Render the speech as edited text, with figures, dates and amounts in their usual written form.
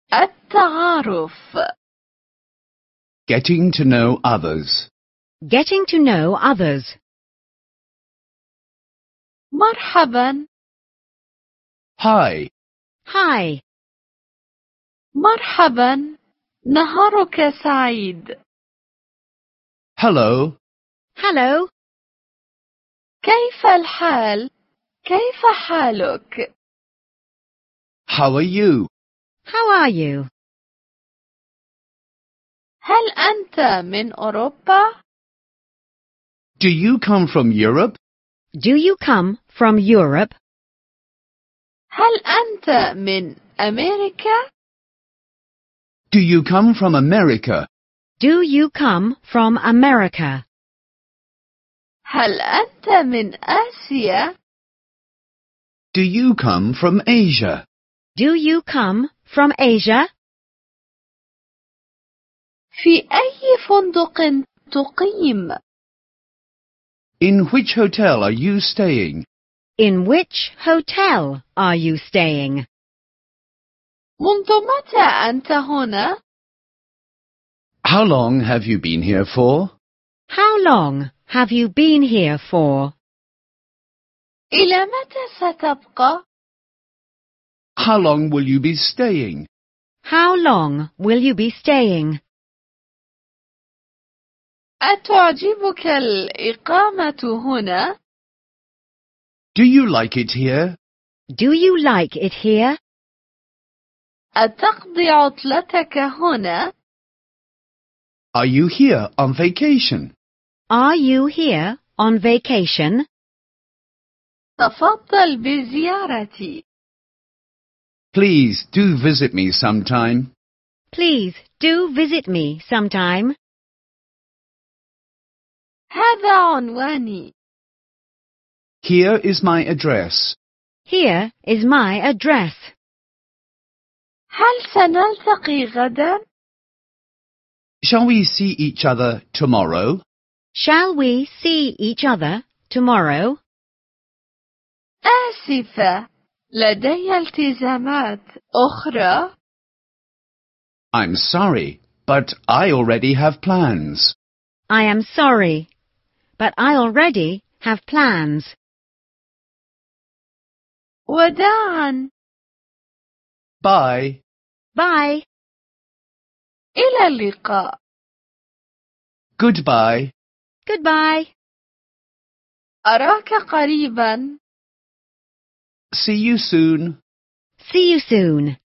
التعارف. Getting to know others. Getting to know others. مرحبا. Hi. Hi. مرحبا. نهارك سعيد. Hello. Hello. كيف الحال؟ كيف حالك؟ How are you? How are you? هل أنت من أوروبا؟ Do you come from Europe? Do you come from Europe? هل أنت من أمريكا؟ Do you come from America? Do you come from America? هل أنت من آسيا؟ Do you come from Asia? Do you come from Asia? في أي فندق تقيم؟ In which hotel are you staying? In which hotel are you staying? منذ متى أنت هنا؟ How long have you been here for? How long have you been here for? إلى متى ستبقى؟ How long will you be staying? How long will you be staying? أتعجبك الإقامة هنا؟ Do you like it here? Do you like it here? أتقضي عطلتك هنا؟ Are you here on vacation? Are you here on vacation? تفضل بزيارتي. Please do visit me sometime. Please do visit me sometime. هذا عنواني. Here is my address. Here is my address. هل سنلتقي غدا؟ Shall we see each other tomorrow? Shall we see each other tomorrow? آسفة، لدي التزامات أخرى. I'm sorry, but I already have plans. I am sorry, but I already have plans. وداعا. Bye. Bye. إلى اللقاء. Goodbye. Goodbye. أراك قريبا. See you soon. See you soon.